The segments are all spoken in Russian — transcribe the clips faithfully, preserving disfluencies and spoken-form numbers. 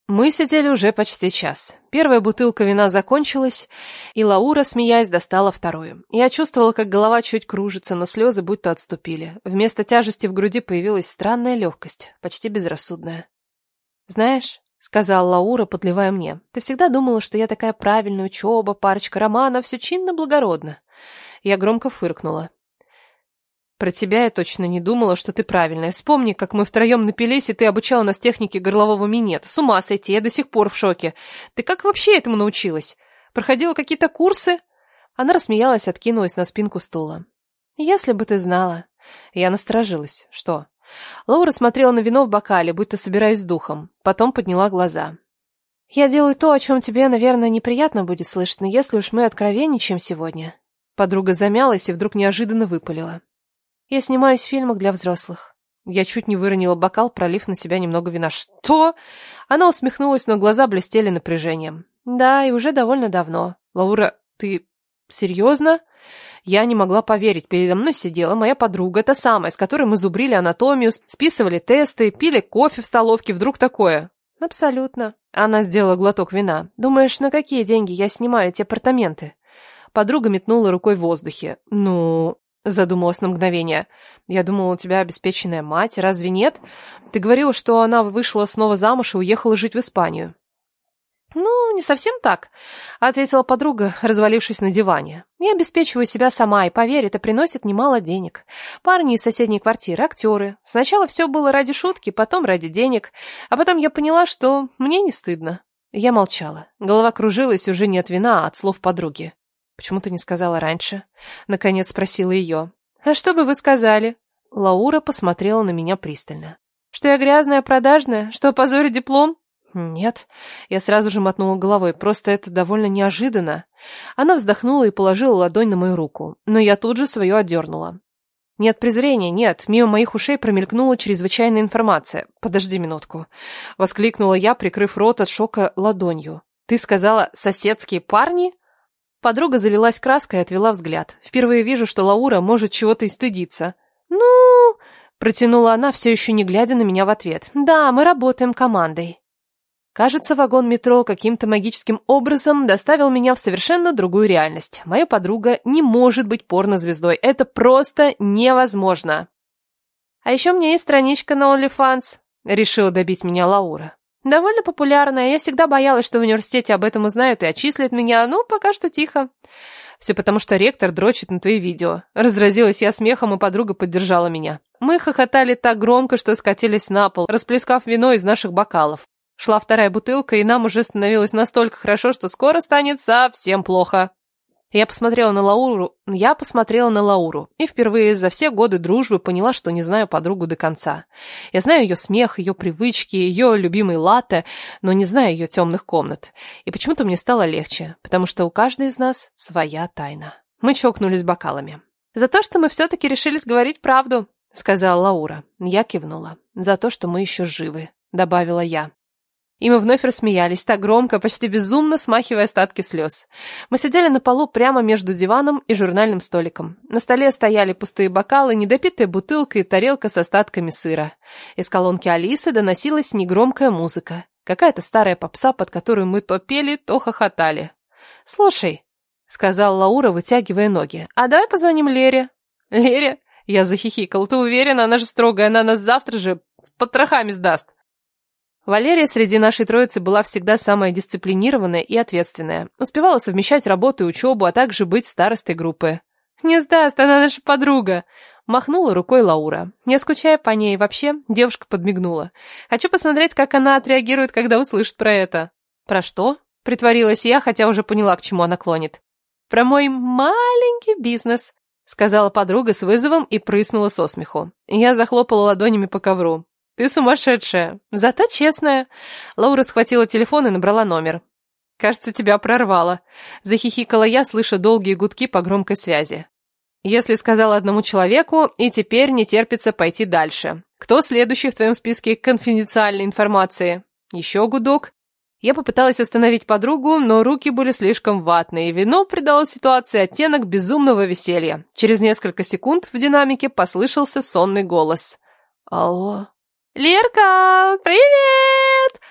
Мы сидели уже почти час. Первая бутылка вина закончилась, и Лаура, смеясь, достала вторую. Я чувствовала, как голова чуть кружится, но слезы будто отступили. Вместо тяжести в груди появилась странная легкость, почти безрассудная. «Знаешь», — сказала Лаура, подливая мне, — «ты всегда думала, что я такая правильная, учеба, парочка романов, все чинно-благородно». Я громко фыркнула. «Про тебя я точно не думала, что ты правильная. Вспомни, как мы втроем напились, и ты обучала нас технике горлового минета. С ума сойти, я до сих пор в шоке. Ты как вообще этому научилась? Проходила какие-то курсы?» Она рассмеялась, откинулась на спинку стула. «Если бы ты знала». Я насторожилась. «Что?» Лаура смотрела на вино в бокале, будто собираясь с духом. Потом подняла глаза. «Я делаю то, о чем тебе, наверное, неприятно будет слышать, но если уж мы откровенничаем сегодня...» Подруга замялась и вдруг неожиданно выпалила. «Я снимаюсь в фильмах для взрослых». Я чуть не выронила бокал, пролив на себя немного вина. «Что?» Она усмехнулась, но глаза блестели напряжением. «Да, и уже довольно давно». «Лаура, ты серьезно?» Я не могла поверить. Передо мной сидела моя подруга, та самая, с которой мы зубрили анатомию, списывали тесты, пили кофе в столовке. Вдруг такое? «Абсолютно». Она сделала глоток вина. «Думаешь, на какие деньги я снимаю эти апартаменты?» Подруга метнула рукой в воздухе. «Ну...» Задумалась на мгновение. «Я думала, у тебя обеспеченная мать, разве нет? Ты говорила, что она вышла снова замуж и уехала жить в Испанию». «Ну, не совсем так», — ответила подруга, развалившись на диване. «Я обеспечиваю себя сама, и, поверь, это приносит немало денег. Парни из соседней квартиры, актеры. Сначала все было ради шутки, потом ради денег, а потом я поняла, что мне не стыдно». Я молчала. Голова кружилась уже не от вина, а от слов подруги. «Почему ты не сказала раньше?» Наконец спросила ее. «А что бы вы сказали?» Лаура посмотрела на меня пристально. «Что я грязная, продажная? Что опозорю диплом?» «Нет». Я сразу же мотнула головой. «Просто это довольно неожиданно». Она вздохнула и положила ладонь на мою руку. Но я тут же свою отдернула. «Нет презрения, нет». Мимо моих ушей промелькнула чрезвычайная информация. «Подожди минутку». Воскликнула я, прикрыв рот от шока ладонью. «Ты сказала, соседские парни?» Подруга залилась краской и отвела взгляд. Впервые вижу, что Лаура может чего-то и стыдиться. «Ну...» — протянула она, все еще не глядя на меня в ответ. «Да, мы работаем командой». Кажется, вагон метро каким-то магическим образом доставил меня в совершенно другую реальность. Моя подруга не может быть порнозвездой. Это просто невозможно. «А еще у меня есть страничка на OnlyFans», — решила добить меня Лаура. «Довольно популярная. Я всегда боялась, что в университете об этом узнают и отчислят меня, но пока что тихо». «Все потому, что ректор дрочит на твои видео». Разразилась я смехом, и подруга поддержала меня. Мы хохотали так громко, что скатились на пол, расплескав вино из наших бокалов. Шла вторая бутылка, и нам уже становилось настолько хорошо, что скоро станет совсем плохо. Я посмотрела на Лауру, я посмотрела на Лауру, и впервые за все годы дружбы поняла, что не знаю подругу до конца. Я знаю ее смех, ее привычки, ее любимый латте, но не знаю ее темных комнат. И почему-то мне стало легче, потому что у каждой из нас своя тайна. Мы чокнулись бокалами. «За то, что мы все-таки решились говорить правду», — сказала Лаура. Я кивнула. «За то, что мы еще живы», — добавила я. И мы вновь рассмеялись, так громко, почти безумно, смахивая остатки слез. Мы сидели на полу прямо между диваном и журнальным столиком. На столе стояли пустые бокалы, недопитая бутылка и тарелка с остатками сыра. Из колонки Алисы доносилась негромкая музыка. Какая-то старая попса, под которую мы то пели, то хохотали. «Слушай», — сказала Лаура, вытягивая ноги, — «а давай позвоним Лере». «Лере?» — я захихикал. «Ты уверена? Она же строгая, она нас завтра же с потрохами сдаст». Валерия среди нашей троицы была всегда самая дисциплинированная и ответственная. Успевала совмещать работу и учебу, а также быть старостой группы. «Не сдаст, она наша подруга!» Махнула рукой Лаура. Не скучая по ней вообще, девушка подмигнула. «Хочу посмотреть, как она отреагирует, когда услышит про это». «Про что?» — притворилась я, хотя уже поняла, к чему она клонит. «Про мой маленький бизнес», — сказала подруга с вызовом и прыснула со смеху. Я захлопала ладонями по ковру. «Ты сумасшедшая, зато честная». Лаура схватила телефон и набрала номер. «Кажется, тебя прорвало», — захихикала я, слыша долгие гудки по громкой связи. «Если сказала одному человеку, и теперь не терпится пойти дальше. Кто следующий в твоем списке конфиденциальной информации?» Еще гудок. Я попыталась остановить подругу, но руки были слишком ватные, и вино придало ситуации оттенок безумного веселья. Через несколько секунд в динамике послышался сонный голос. «Алло?» «Лерка, привет!»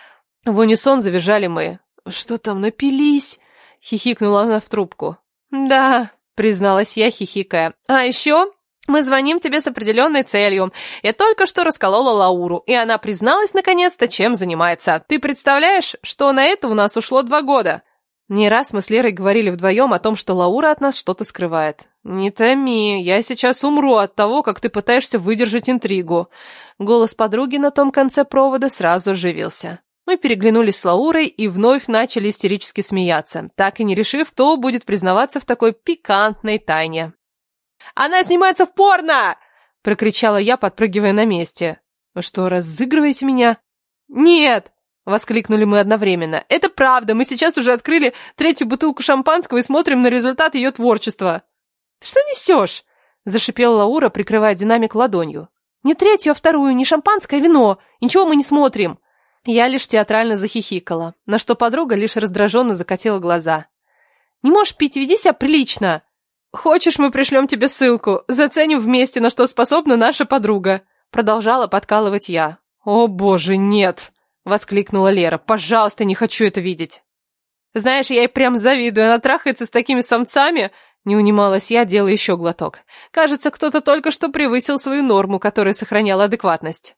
В унисон завизжали мы. «Что там, напились?» — хихикнула она в трубку. «Да», — призналась я, хихикая. «А еще мы звоним тебе с определенной целью. Я только что расколола Лауру, и она призналась наконец-то, чем занимается. Ты представляешь, что на это у нас ушло два года?» Не раз мы с Лерой говорили вдвоем о том, что Лаура от нас что-то скрывает. «Не томи, я сейчас умру от того, как ты пытаешься выдержать интригу». Голос подруги на том конце провода сразу оживился. Мы переглянулись с Лаурой и вновь начали истерически смеяться, так и не решив, кто будет признаваться в такой пикантной тайне. «Она снимается в порно!» — прокричала я, подпрыгивая на месте. «Вы что, разыгрываете меня?» «Нет!» — воскликнули мы одновременно. «Это правда, мы сейчас уже открыли третью бутылку шампанского и смотрим на результат ее творчества». «Ты что несешь?» — зашипела Лаура, прикрывая динамик ладонью. «Не третью, а вторую, не шампанское, а вино. Ничего мы не смотрим». Я лишь театрально захихикала, на что подруга лишь раздраженно закатила глаза. «Не можешь пить, веди себя прилично!» «Хочешь, мы пришлем тебе ссылку? Заценим вместе, на что способна наша подруга!» Продолжала подкалывать я. «О боже, нет!» — воскликнула Лера. «Пожалуйста, не хочу это видеть!» «Знаешь, я ей прям завидую, она трахается с такими самцами!» Не унималась я, делая еще глоток. «Кажется, кто-то только что превысил свою норму, которая сохраняла адекватность».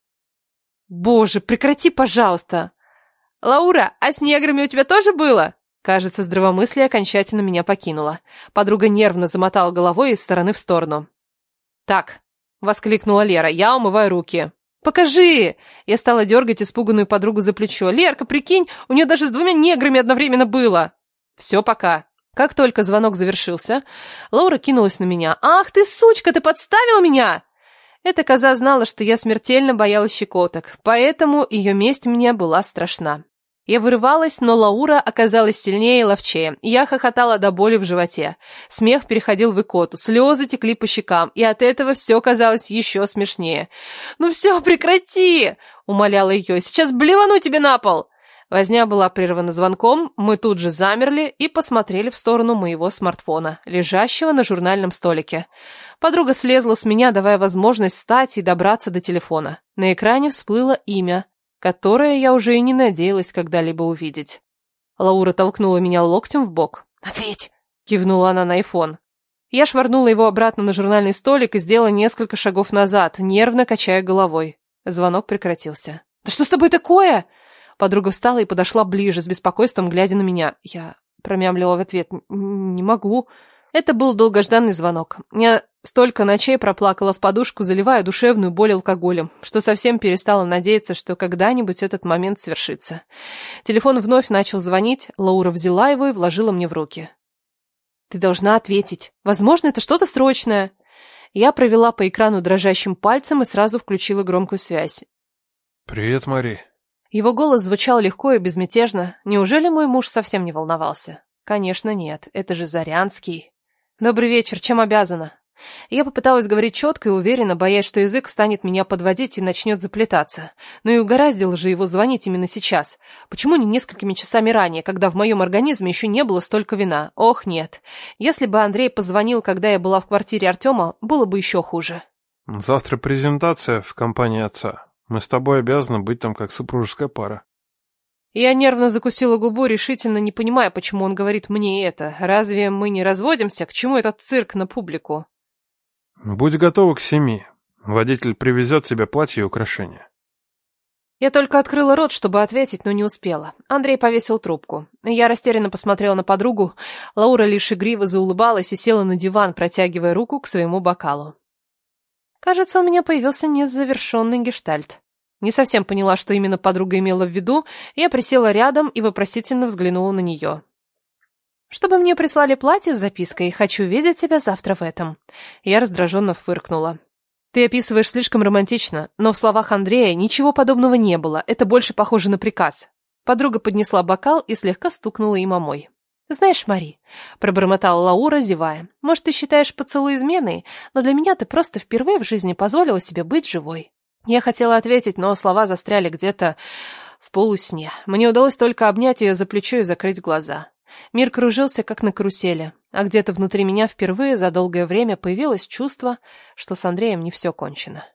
«Боже, прекрати, пожалуйста!» «Лаура, а с неграми у тебя тоже было?» Кажется, здравомыслие окончательно меня покинуло. Подруга нервно замотала головой из стороны в сторону. «Так», — воскликнула Лера, — «я умываю руки». «Покажи!» Я стала дергать испуганную подругу за плечо. «Лерка, прикинь, у нее даже с двумя неграми одновременно было!» «Все, пока». Как только звонок завершился, Лаура кинулась на меня. «Ах ты, сучка, ты подставила меня!» Эта коза знала, что я смертельно боялась щекоток, поэтому ее месть мне была страшна. Я вырывалась, но Лаура оказалась сильнее и ловчее. Я хохотала до боли в животе. Смех переходил в икоту, слезы текли по щекам, и от этого все казалось еще смешнее. «Ну все, прекрати!» — умоляла ее. «Сейчас блевану тебе на пол!» Возня была прервана звонком, мы тут же замерли и посмотрели в сторону моего смартфона, лежащего на журнальном столике. Подруга слезла с меня, давая возможность встать и добраться до телефона. На экране всплыло имя, которое я уже и не надеялась когда-либо увидеть. Лаура толкнула меня локтем в бок. «Ответь!» — кивнула она на айфон. Я швырнула его обратно на журнальный столик и сделала несколько шагов назад, нервно качая головой. Звонок прекратился. «Да что с тобой такое?» Подруга встала и подошла ближе, с беспокойством глядя на меня. Я промямлила в ответ. «Не могу». Это был долгожданный звонок. Я столько ночей проплакала в подушку, заливая душевную боль алкоголем, что совсем перестала надеяться, что когда-нибудь этот момент свершится. Телефон вновь начал звонить, Лаура взяла его и вложила мне в руки. «Ты должна ответить. Возможно, это что-то срочное». Я провела по экрану дрожащим пальцем и сразу включила громкую связь. «Привет, Мари». Его голос звучал легко и безмятежно. Неужели мой муж совсем не волновался? Конечно, нет. Это же Зарянский. «Добрый вечер. Чем обязана?» Я попыталась говорить четко и уверенно, боясь, что язык станет меня подводить и начнет заплетаться. Но и угораздило же его звонить именно сейчас. Почему не несколькими часами ранее, когда в моем организме еще не было столько вина? Ох, нет. Если бы Андрей позвонил, когда я была в квартире Артема, было бы еще хуже. «Завтра презентация в компании отца. Мы с тобой обязаны быть там как супружеская пара». Я нервно закусила губу, решительно не понимая, почему он говорит мне это. Разве мы не разводимся? К чему этот цирк на публику? «Будь готова к семи. Водитель привезет тебе платье и украшения». Я только открыла рот, чтобы ответить, но не успела. Андрей повесил трубку. Я растерянно посмотрела на подругу. Лаура лишь игриво заулыбалась и села на диван, протягивая руку к своему бокалу. Кажется, у меня появился незавершенный гештальт. Не совсем поняла, что именно подруга имела в виду, я присела рядом и вопросительно взглянула на нее. «Чтобы мне прислали платье с запиской, хочу видеть тебя завтра в этом». Я раздраженно фыркнула. «Ты описываешь слишком романтично, но в словах Андрея ничего подобного не было, это больше похоже на приказ». Подруга поднесла бокал и слегка стукнула им о мой. «Знаешь, Мари», — пробормотала Лаура, зевая, — «может, ты считаешь поцелуй изменой, но для меня ты просто впервые в жизни позволила себе быть живой». Я хотела ответить, но слова застряли где-то в полусне. Мне удалось только обнять ее за плечо и закрыть глаза. Мир кружился, как на карусели, а где-то внутри меня впервые за долгое время появилось чувство, что с Андреем не все кончено.